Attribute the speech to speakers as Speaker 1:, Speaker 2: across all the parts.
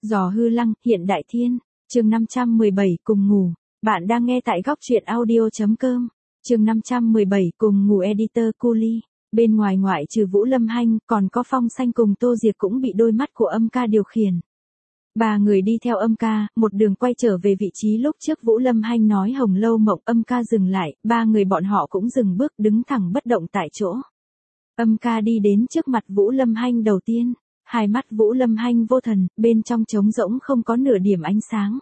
Speaker 1: Giò hư lăng, hiện đại thiên. Chương 517 cùng ngủ. Bạn đang nghe tại góc truyện audio.com. Chương 517 cùng ngủ editor Culi. Bên ngoài ngoại trừ Vũ Lâm Hanh, còn có Phong Xanh cùng Tô Diệp cũng bị đôi mắt của âm ca điều khiển. Ba người đi theo âm ca, một đường quay trở về vị trí lúc trước Vũ Lâm Hanh nói hồng lâu mộng. Âm ca dừng lại, ba người bọn họ cũng dừng bước đứng thẳng bất động tại chỗ. Âm ca đi đến trước mặt Vũ Lâm Hanh đầu tiên. Hai mắt Vũ Lâm Hanh vô thần, bên trong trống rỗng không có nửa điểm ánh sáng.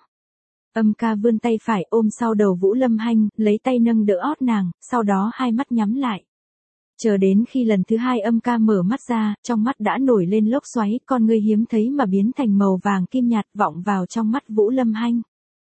Speaker 1: Âm ca vươn tay phải ôm sau đầu Vũ Lâm Hanh, lấy tay nâng đỡ ót nàng, sau đó hai mắt nhắm lại. Chờ đến khi lần thứ hai âm ca mở mắt ra, trong mắt đã nổi lên lốc xoáy, con ngươi hiếm thấy mà biến thành màu vàng kim nhạt vọng vào trong mắt Vũ Lâm Hanh.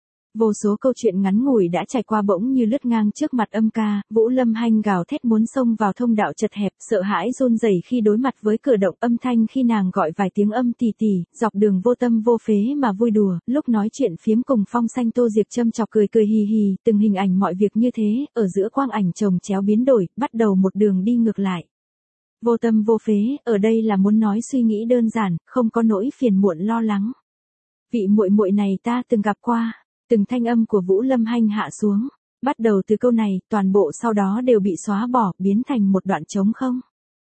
Speaker 1: Vô số câu chuyện ngắn ngủi đã trải qua bỗng như lướt ngang trước mặt âm ca, Vũ Lâm Hanh gào thét muốn xông vào thông đạo chật hẹp, sợ hãi run rẩy khi đối mặt với cửa động âm thanh khi nàng gọi vài tiếng âm tì tì, dọc đường vô tâm vô phế mà vui đùa, lúc nói chuyện phiếm cùng Phong Xanh Tô Diệp châm chọc cười cười hì hì, từng hình ảnh mọi việc như thế, ở giữa quang ảnh chồng chéo biến đổi, bắt đầu một đường đi ngược lại. Vô tâm vô phế, ở đây là muốn nói suy nghĩ đơn giản, không có nỗi phiền muộn lo lắng. Vị muội muội này ta từng gặp qua. Từng thanh âm của Vũ Lâm Hanh hạ xuống, bắt đầu từ câu này, toàn bộ sau đó đều bị xóa bỏ, biến thành một đoạn trống không.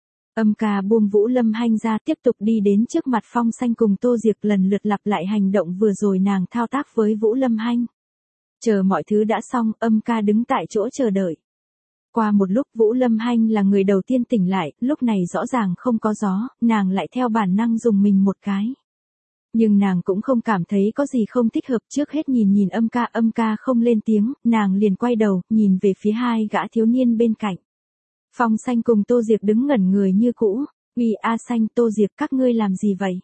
Speaker 1: Âm ca buông Vũ Lâm Hanh ra tiếp tục đi đến trước mặt Phong Xanh cùng Tô Diệp lần lượt lặp lại hành động vừa rồi nàng thao tác với Vũ Lâm Hanh. Chờ mọi thứ đã xong, âm ca đứng tại chỗ chờ đợi. Qua một lúc Vũ Lâm Hanh là người đầu tiên tỉnh lại, lúc này rõ ràng không có gió, nàng lại theo bản năng dùng mình một cái. Nhưng nàng cũng không cảm thấy có gì không thích hợp, trước hết nhìn âm ca không lên tiếng, nàng liền quay đầu, nhìn về phía hai gã thiếu niên bên cạnh. Phong Xanh cùng Tô Diệp đứng ngẩn người như cũ, uy A Xanh Tô Diệp các ngươi làm gì vậy?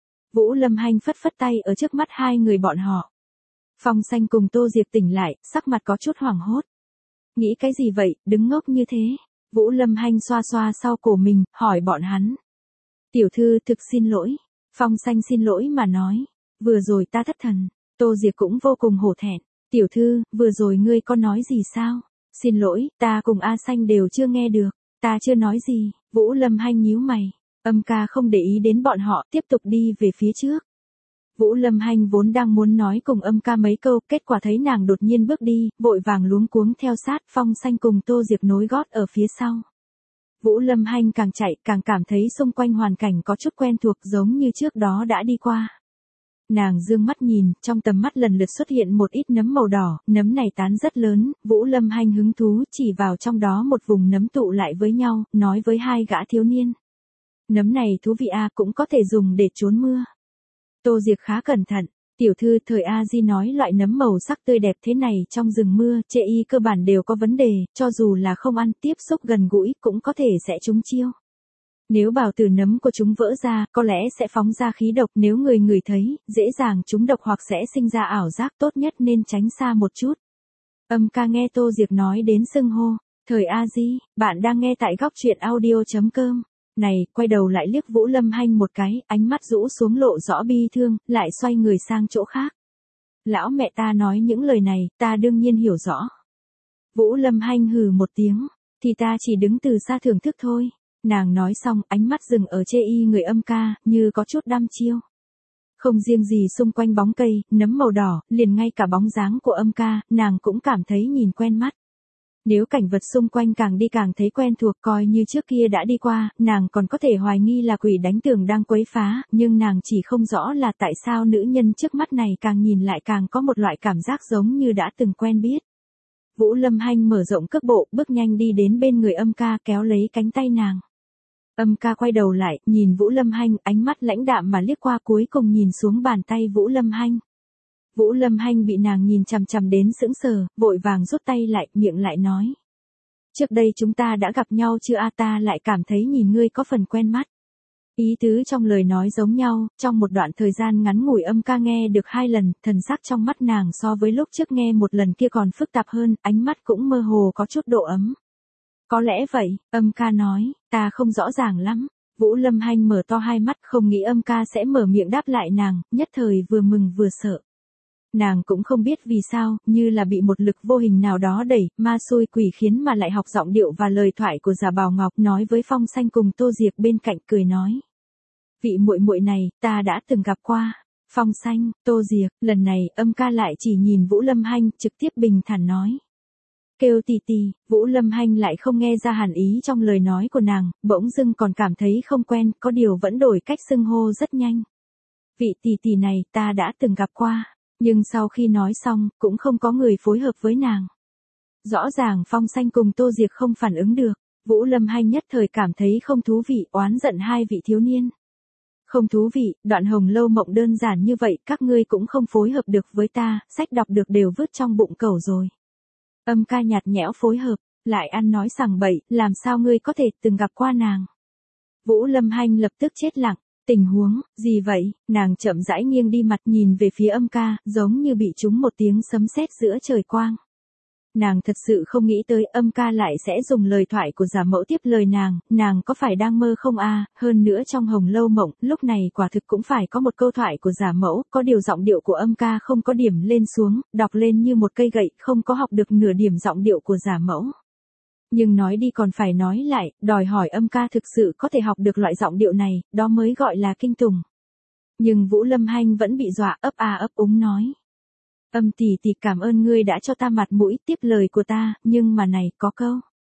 Speaker 1: Vũ Lâm Hanh phất phất tay ở trước mắt hai người bọn họ. Phong Xanh cùng Tô Diệp tỉnh lại, sắc mặt có chút hoảng hốt. Nghĩ cái gì vậy, đứng ngốc như thế? Vũ Lâm Hanh xoa xoa sau cổ mình, hỏi bọn hắn. Tiểu thư thực xin lỗi. Phong Xanh xin lỗi mà nói, vừa rồi ta thất thần. Tô Diệp cũng vô cùng hổ thẹn. Tiểu thư, vừa rồi ngươi có nói gì sao? Xin lỗi, ta cùng A Xanh đều chưa nghe được. Ta chưa nói gì. Vũ Lâm Hanh nhíu mày. Âm ca không để ý đến bọn họ, tiếp tục đi về phía trước. Vũ Lâm Hanh vốn đang muốn nói cùng âm ca mấy câu, kết quả thấy nàng đột nhiên bước đi, vội vàng luống cuống theo sát. Phong Xanh cùng Tô Diệp nối gót ở phía sau. Vũ Lâm Hanh càng chạy càng cảm thấy xung quanh hoàn cảnh có chút quen thuộc giống như trước đó đã đi qua. Nàng dương mắt nhìn, trong tầm mắt lần lượt xuất hiện một ít nấm màu đỏ, nấm này tán rất lớn, Vũ Lâm Hanh hứng thú chỉ vào trong đó một vùng nấm tụ lại với nhau, nói với hai gã thiếu niên. Nấm này thú vị cũng có thể dùng để trốn mưa. Tô Diệp khá cẩn thận. Tiểu thư thời A-di nói loại nấm màu sắc tươi đẹp thế này trong rừng mưa, chê y cơ bản đều có vấn đề, cho dù là không ăn tiếp xúc gần gũi cũng có thể sẽ trúng chiêu. Nếu bào tử nấm của chúng vỡ ra, có lẽ sẽ phóng ra khí độc, nếu người ngửi thấy, dễ dàng trúng độc hoặc sẽ sinh ra ảo giác, tốt nhất nên tránh xa một chút. Âm ca nghe Tô Diệp nói đến xưng hô, thời A-di, bạn đang nghe tại góc truyện audio.com. Này, quay đầu lại liếc Vũ Lâm Hanh một cái, ánh mắt rũ xuống lộ rõ bi thương, lại xoay người sang chỗ khác. Lão mẹ ta nói những lời này, ta đương nhiên hiểu rõ. Vũ Lâm Hanh hừ một tiếng, thì ta chỉ đứng từ xa thưởng thức thôi. Nàng nói xong, ánh mắt dừng ở chê y người âm ca, như có chút đăm chiêu. Không riêng gì xung quanh bóng cây, nấm màu đỏ, liền ngay cả bóng dáng của âm ca, nàng cũng cảm thấy nhìn quen mắt. Nếu cảnh vật xung quanh càng đi càng thấy quen thuộc coi như trước kia đã đi qua, nàng còn có thể hoài nghi là quỷ đánh tường đang quấy phá, nhưng nàng chỉ không rõ là tại sao nữ nhân trước mắt này càng nhìn lại càng có một loại cảm giác giống như đã từng quen biết. Vũ Lâm Hanh mở rộng cước bộ, bước nhanh đi đến bên người âm ca kéo lấy cánh tay nàng. Âm ca quay đầu lại, nhìn Vũ Lâm Hanh, ánh mắt lãnh đạm mà liếc qua cuối cùng nhìn xuống bàn tay Vũ Lâm Hanh. Vũ Lâm Hanh bị nàng nhìn chằm chằm đến sững sờ, vội vàng rút tay lại, miệng lại nói. Trước đây chúng ta đã gặp nhau chưa ta lại cảm thấy nhìn ngươi có phần quen mắt. Ý tứ trong lời nói giống nhau, trong một đoạn thời gian ngắn ngủi âm ca nghe được 2 lần, thần sắc trong mắt nàng so với lúc trước nghe một lần kia còn phức tạp hơn, ánh mắt cũng mơ hồ có chút độ ấm. Có lẽ vậy, âm ca nói, ta không rõ ràng lắm. Vũ Lâm Hanh mở to hai mắt không nghĩ âm ca sẽ mở miệng đáp lại nàng, nhất thời vừa mừng vừa sợ. Nàng cũng không biết vì sao, như là bị một lực vô hình nào đó đẩy, ma xui quỷ khiến mà lại học giọng điệu và lời thoại của Giả Bảo Ngọc nói với Phong Xanh cùng Tô Diệp bên cạnh cười nói. Vị muội muội này, ta đã từng gặp qua. Phong Xanh, Tô Diệc, lần này âm ca lại chỉ nhìn Vũ Lâm Hanh, trực tiếp bình thản nói. Kêu tỷ tỷ, Vũ Lâm Hanh lại không nghe ra hẳn ý trong lời nói của nàng, bỗng dưng còn cảm thấy không quen, có điều vẫn đổi cách xưng hô rất nhanh. Vị tỷ tỷ này ta đã từng gặp qua, nhưng sau khi nói xong, cũng không có người phối hợp với nàng. Rõ ràng Phong Xanh cùng Tô Diệc không phản ứng được, Vũ Lâm Hanh nhất thời cảm thấy không thú vị, oán giận hai vị thiếu niên. Không thú vị, đoạn Hồng Lâu Mộng đơn giản như vậy, các ngươi cũng không phối hợp được với ta, sách đọc được đều vứt trong bụng cẩu rồi. Âm ca nhạt nhẽo phối hợp, lại ăn nói sằng bậy, làm sao ngươi có thể từng gặp qua nàng. Vũ Lâm Hanh lập tức chết lặng, tình huống, gì vậy, nàng chậm rãi nghiêng đi mặt nhìn về phía âm ca, giống như bị trúng một tiếng sấm sét giữa trời quang. Nàng thật sự không nghĩ tới âm ca lại sẽ dùng lời thoại của giả mẫu tiếp lời nàng có phải đang mơ không a? Hơn nữa trong Hồng Lâu Mộng, lúc này quả thực cũng phải có một câu thoại của giả mẫu, có điều giọng điệu của âm ca không có điểm lên xuống, đọc lên như một cây gậy, không có học được nửa điểm giọng điệu của giả mẫu. Nhưng nói đi còn phải nói lại, đòi hỏi âm ca thực sự có thể học được loại giọng điệu này, đó mới gọi là kinh tùng. Nhưng Vũ Lâm Hanh vẫn bị dọa ấp a ấp úng nói. Âm tỷ tỷ cảm ơn ngươi đã cho ta mặt mũi tiếp lời của ta, nhưng mà này, có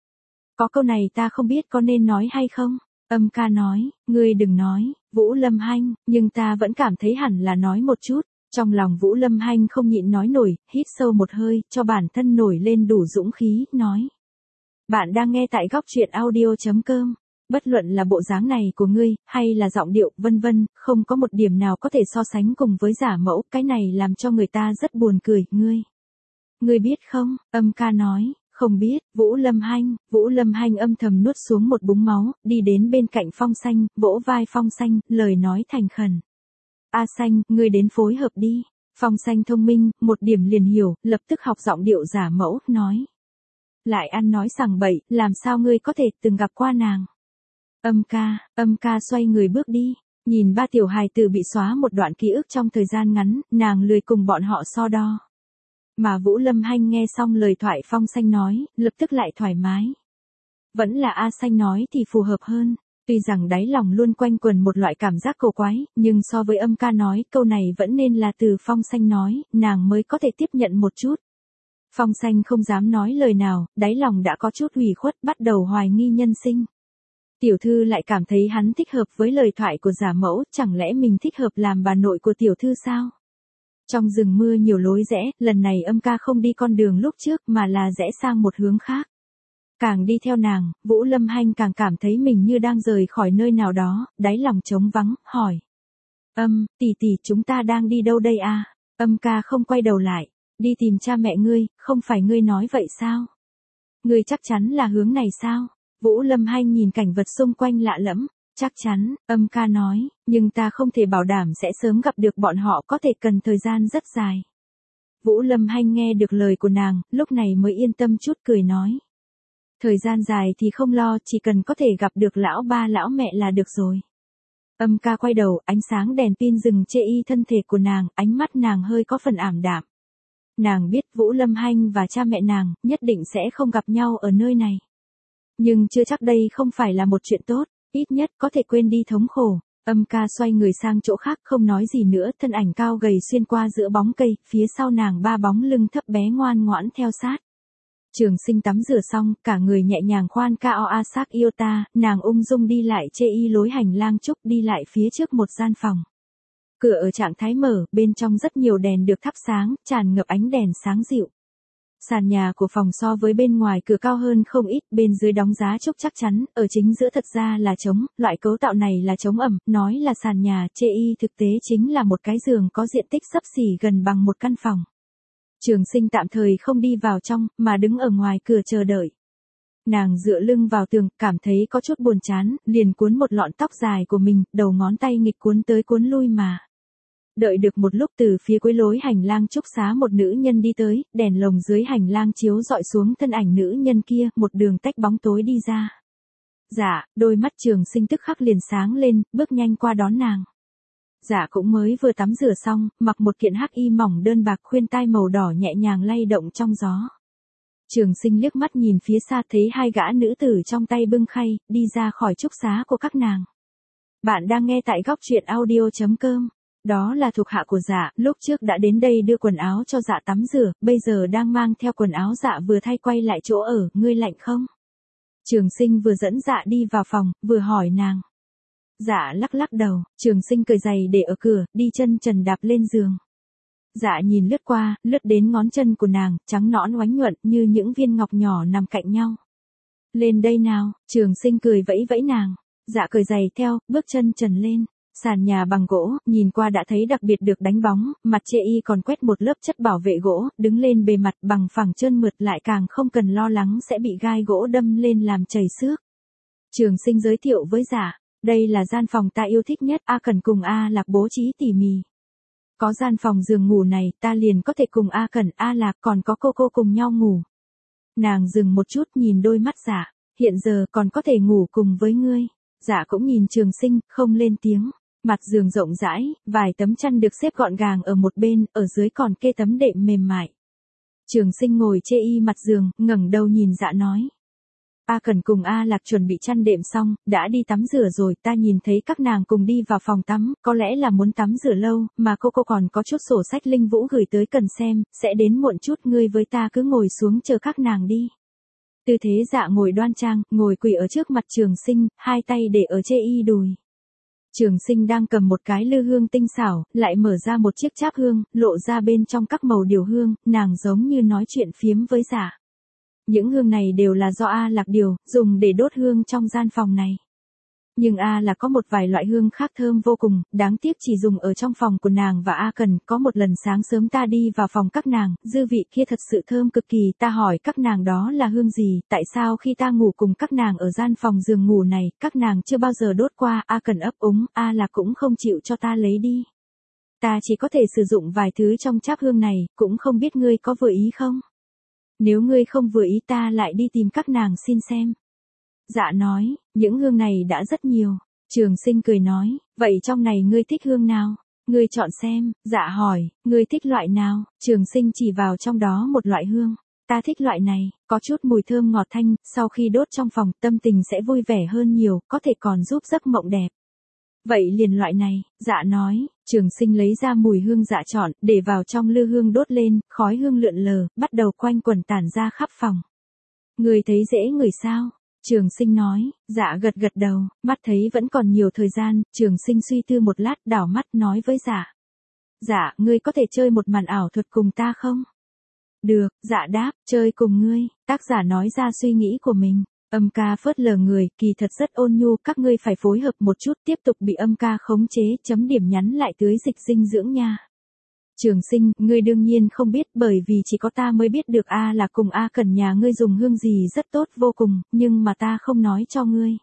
Speaker 1: câu này ta không biết có nên nói hay không. Âm ca nói, ngươi đừng nói, Vũ Lâm Hanh, nhưng ta vẫn cảm thấy hẳn là nói một chút. Trong lòng Vũ Lâm Hanh không nhịn nói nổi, hít sâu một hơi, cho bản thân nổi lên đủ dũng khí, nói. Bạn đang nghe tại góc truyện audio.com. Bất luận là bộ dáng này của ngươi, hay là giọng điệu, vân vân, không có một điểm nào có thể so sánh cùng với giả mẫu, cái này làm cho người ta rất buồn cười, Ngươi biết không, âm ca nói, không biết, Vũ Lâm Hanh âm thầm nuốt xuống một búng máu, đi đến bên cạnh Phong Xanh, vỗ vai Phong Xanh, lời nói thành khẩn. A Xanh, ngươi đến phối hợp đi. Phong Xanh thông minh, một điểm liền hiểu, lập tức học giọng điệu giả mẫu, nói. Lại ăn nói sằng bậy, làm sao ngươi có thể từng gặp qua nàng. Âm ca xoay người bước đi, nhìn ba tiểu hài tử bị xóa một đoạn ký ức trong thời gian ngắn, nàng lười cùng bọn họ so đo. Mà Vũ Lâm Hanh nghe xong lời thoại Phong Xanh nói, lập tức lại thoải mái. Vẫn là A Xanh nói thì phù hợp hơn, tuy rằng đáy lòng luôn quanh quẩn một loại cảm giác cổ quái, nhưng so với âm ca nói, câu này vẫn nên là từ Phong Xanh nói, nàng mới có thể tiếp nhận một chút. Phong Xanh không dám nói lời nào, đáy lòng đã có chút ủy khuất, bắt đầu hoài nghi nhân sinh. Tiểu thư lại cảm thấy hắn thích hợp với lời thoại của giả mẫu, chẳng lẽ mình thích hợp làm bà nội của tiểu thư sao? Trong rừng mưa nhiều lối rẽ, lần này âm ca không đi con đường lúc trước mà là rẽ sang một hướng khác. Càng đi theo nàng, Vũ Lâm Hanh càng cảm thấy mình như đang rời khỏi nơi nào đó, đáy lòng trống vắng, hỏi. Tỷ tỷ chúng ta đang đi đâu đây à? Âm ca không quay đầu lại, đi tìm cha mẹ ngươi, không phải ngươi nói vậy sao? Ngươi chắc chắn là hướng này sao? Vũ Lâm Hanh nhìn cảnh vật xung quanh lạ lẫm, chắc chắn, âm ca nói, nhưng ta không thể bảo đảm sẽ sớm gặp được bọn họ, có thể cần thời gian rất dài. Vũ Lâm Hanh nghe được lời của nàng, lúc này mới yên tâm chút cười nói. Thời gian dài thì không lo, chỉ cần có thể gặp được lão ba lão mẹ là được rồi. Âm ca quay đầu, ánh sáng đèn pin rừng chê y thân thể của nàng, ánh mắt nàng hơi có phần ảm đạm. Nàng biết Vũ Lâm Hanh và cha mẹ nàng, nhất định sẽ không gặp nhau ở nơi này. Nhưng chưa chắc đây không phải là một chuyện tốt, ít nhất có thể quên đi thống khổ. Âm ca xoay người sang chỗ khác không nói gì nữa, thân ảnh cao gầy xuyên qua giữa bóng cây, phía sau nàng ba bóng lưng thấp bé ngoan ngoãn theo sát. Trường Sinh tắm rửa xong, cả người nhẹ nhàng khoan cao asak iota, nàng ung dung đi lại chê y lối hành lang trúc đi lại phía trước một gian phòng. Cửa ở trạng thái mở, bên trong rất nhiều đèn được thắp sáng, tràn ngập ánh đèn sáng dịu. Sàn nhà của phòng so với bên ngoài cửa cao hơn không ít, bên dưới đóng giá trúc chắc chắn, ở chính giữa thật ra là trống, loại cấu tạo này là trống ẩm, nói là sàn nhà, chê y thực tế chính là một cái giường có diện tích xấp xỉ gần bằng một căn phòng. Trường Sinh tạm thời không đi vào trong, mà đứng ở ngoài cửa chờ đợi. Nàng dựa lưng vào tường, cảm thấy có chút buồn chán, liền cuốn một lọn tóc dài của mình, đầu ngón tay nghịch cuốn tới cuốn lui mà. Đợi được một lúc từ phía cuối lối hành lang trúc xá một nữ nhân đi tới, đèn lồng dưới hành lang chiếu dọi xuống thân ảnh nữ nhân kia, một đường tách bóng tối đi ra. Dạ, đôi mắt Trường Sinh tức khắc liền sáng lên, bước nhanh qua đón nàng. Dạ cũng mới vừa tắm rửa xong, mặc một kiện hắc y mỏng đơn bạc khuyên tai màu đỏ nhẹ nhàng lay động trong gió. Trường Sinh liếc mắt nhìn phía xa thấy hai gã nữ tử trong tay bưng khay, đi ra khỏi trúc xá của các nàng. Bạn đang nghe tại góc truyện audio.com. Đó là thuộc hạ của Dạ, lúc trước đã đến đây đưa quần áo cho Dạ tắm rửa, bây giờ đang mang theo quần áo Dạ vừa thay quay lại chỗ ở, ngươi lạnh không? Trường Sinh vừa dẫn Dạ đi vào phòng, vừa hỏi nàng. Dạ lắc lắc đầu, Trường Sinh cởi giày để ở cửa, đi chân trần đạp lên giường. Dạ nhìn lướt qua, lướt đến ngón chân của nàng, trắng nõn oánh nhuận như những viên ngọc nhỏ nằm cạnh nhau. Lên đây nào, Trường Sinh cười vẫy vẫy nàng. Dạ cởi giày theo, bước chân trần lên. Sàn nhà bằng gỗ, nhìn qua đã thấy đặc biệt được đánh bóng, mặt chê y còn quét một lớp chất bảo vệ gỗ, đứng lên bề mặt bằng phẳng trơn mượt lại càng không cần lo lắng sẽ bị gai gỗ đâm lên làm chảy xước. Trường Sinh giới thiệu với Dạ, đây là gian phòng ta yêu thích nhất, A Cẩn cùng A Lạc bố trí tỉ mỉ. Có gian phòng giường ngủ này, ta liền có thể cùng A Cẩn, A Lạc còn có cô cùng nhau ngủ. Nàng dừng một chút nhìn đôi mắt Dạ, hiện giờ còn có thể ngủ cùng với ngươi. Dạ cũng nhìn Trường Sinh, không lên tiếng. Mặt giường rộng rãi, vài tấm chăn được xếp gọn gàng ở một bên, ở dưới còn kê tấm đệm mềm mại. Trường Sinh ngồi chê y mặt giường, ngẩng đầu nhìn Dạ nói. A Cẩn cùng A Lạc chuẩn bị chăn đệm xong, đã đi tắm rửa rồi, ta nhìn thấy các nàng cùng đi vào phòng tắm, có lẽ là muốn tắm rửa lâu, mà cô còn có chút sổ sách Linh Vũ gửi tới cần xem, sẽ đến muộn chút, ngươi với ta cứ ngồi xuống chờ các nàng đi. Tư thế Dạ ngồi đoan trang, ngồi quỳ ở trước mặt Trường Sinh, hai tay để ở chê y đùi. Trường Sinh đang cầm một cái lư hương tinh xảo, lại mở ra một chiếc cháp hương, lộ ra bên trong các màu điều hương, nàng giống như nói chuyện phiếm với Dạ. Những hương này đều là do A Lạc điều, dùng để đốt hương trong gian phòng này. Nhưng A Lạc có một vài loại hương khác thơm vô cùng, đáng tiếc chỉ dùng ở trong phòng của nàng và A Cẩn. Có một lần sáng sớm ta đi vào phòng các nàng, dư vị kia thật sự thơm cực kỳ, ta hỏi các nàng đó là hương gì, tại sao khi ta ngủ cùng các nàng ở gian phòng giường ngủ này, các nàng chưa bao giờ đốt qua. A Cẩn ấp úng, A Lạc cũng không chịu cho ta lấy đi. Ta chỉ có thể sử dụng vài thứ trong cháp hương này, cũng không biết ngươi có vừa ý không? Nếu ngươi không vừa ý ta lại đi tìm các nàng xin xem. Dạ nói, những hương này đã rất nhiều. Trường Sinh cười nói, vậy trong này ngươi thích hương nào? Ngươi chọn xem. Dạ hỏi, ngươi thích loại nào? Trường Sinh chỉ vào trong đó một loại hương. Ta thích loại này, có chút mùi thơm ngọt thanh, sau khi đốt trong phòng tâm tình sẽ vui vẻ hơn nhiều, có thể còn giúp giấc mộng đẹp. Vậy liền loại này, Dạ nói. Trường Sinh lấy ra mùi hương Dạ chọn, để vào trong lư hương đốt lên, khói hương lượn lờ, bắt đầu quanh quẩn tản ra khắp phòng. Người thấy dễ ngửi sao? Trường Sinh nói. Dạ gật gật đầu, mắt thấy vẫn còn nhiều thời gian, Trường Sinh suy tư một lát, đảo mắt nói với Dạ. Dạ, ngươi có thể chơi một màn ảo thuật cùng ta không? Được, Dạ đáp, chơi cùng ngươi. Tác giả nói ra suy nghĩ của mình. Âm ca phớt lờ người, kỳ thật rất ôn nhu, các ngươi phải phối hợp một chút, tiếp tục bị âm ca khống chế, chấm điểm nhắn lại tưới dịch dinh dưỡng nha. Trường Sinh, ngươi đương nhiên không biết, bởi vì chỉ có ta mới biết được A Lạc cùng A Cẩn nhà ngươi dùng hương gì rất tốt vô cùng, nhưng mà ta không nói cho ngươi.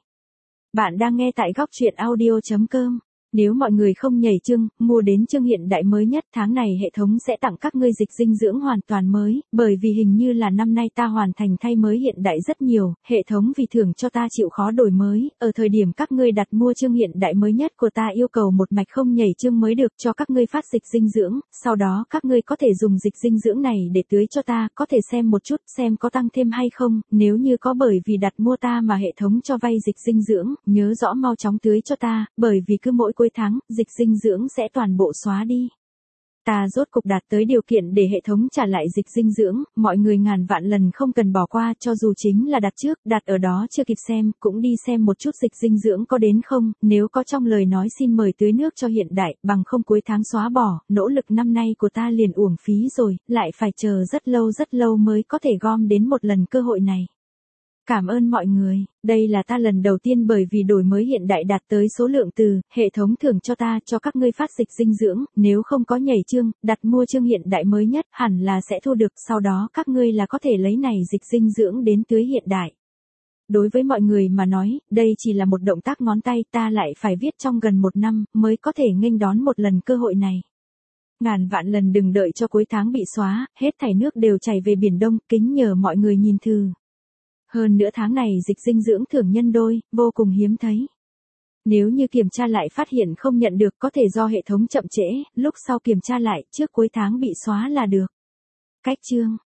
Speaker 1: Bạn đang nghe tại góc truyện audio.com. Nếu mọi người không nhảy chương, mua đến chương hiện đại mới nhất, tháng này hệ thống sẽ tặng các ngươi dịch dinh dưỡng hoàn toàn mới, bởi vì hình như là năm nay ta hoàn thành thay mới hiện đại rất nhiều, hệ thống vì thưởng cho ta chịu khó đổi mới, ở thời điểm các ngươi đặt mua chương hiện đại mới nhất của ta yêu cầu một mạch không nhảy chương mới được cho các ngươi phát dịch dinh dưỡng, sau đó các ngươi có thể dùng dịch dinh dưỡng này để tưới cho ta, có thể xem một chút xem có tăng thêm hay không, nếu như có bởi vì đặt mua ta mà hệ thống cho vay dịch dinh dưỡng, nhớ rõ mau chóng tưới cho ta, bởi vì cứ mỗi cuối tháng, dịch dinh dưỡng sẽ toàn bộ xóa đi. Ta rốt cục đạt tới điều kiện để hệ thống trả lại dịch dinh dưỡng, mọi người ngàn vạn lần không cần bỏ qua, cho dù chính là đặt trước, đặt ở đó chưa kịp xem, cũng đi xem một chút dịch dinh dưỡng có đến không, nếu có trong lời nói xin mời tưới nước cho hiện đại, bằng không cuối tháng xóa bỏ, nỗ lực năm nay của ta liền uổng phí rồi, lại phải chờ rất lâu mới có thể gom đến một lần cơ hội này. Cảm ơn mọi người, đây là ta lần đầu tiên bởi vì đổi mới hiện đại đạt tới số lượng từ, hệ thống thưởng cho ta cho các ngươi phát dịch dinh dưỡng, nếu không có nhảy chương, đặt mua chương hiện đại mới nhất, hẳn là sẽ thu được, sau đó các ngươi là có thể lấy này dịch dinh dưỡng đến tưới hiện đại. Đối với mọi người mà nói, đây chỉ là một động tác ngón tay, ta lại phải viết trong gần một năm, mới có thể nghênh đón một lần cơ hội này. Ngàn vạn lần đừng đợi cho cuối tháng bị xóa, hết thảy nước đều chảy về Biển Đông, kính nhờ mọi người nhìn thử. Hơn nữa tháng này dịch dinh dưỡng thưởng nhân đôi, vô cùng hiếm thấy. Nếu như kiểm tra lại phát hiện không nhận được có thể do hệ thống chậm trễ, lúc sau kiểm tra lại trước cuối tháng bị xóa là được. Cách chương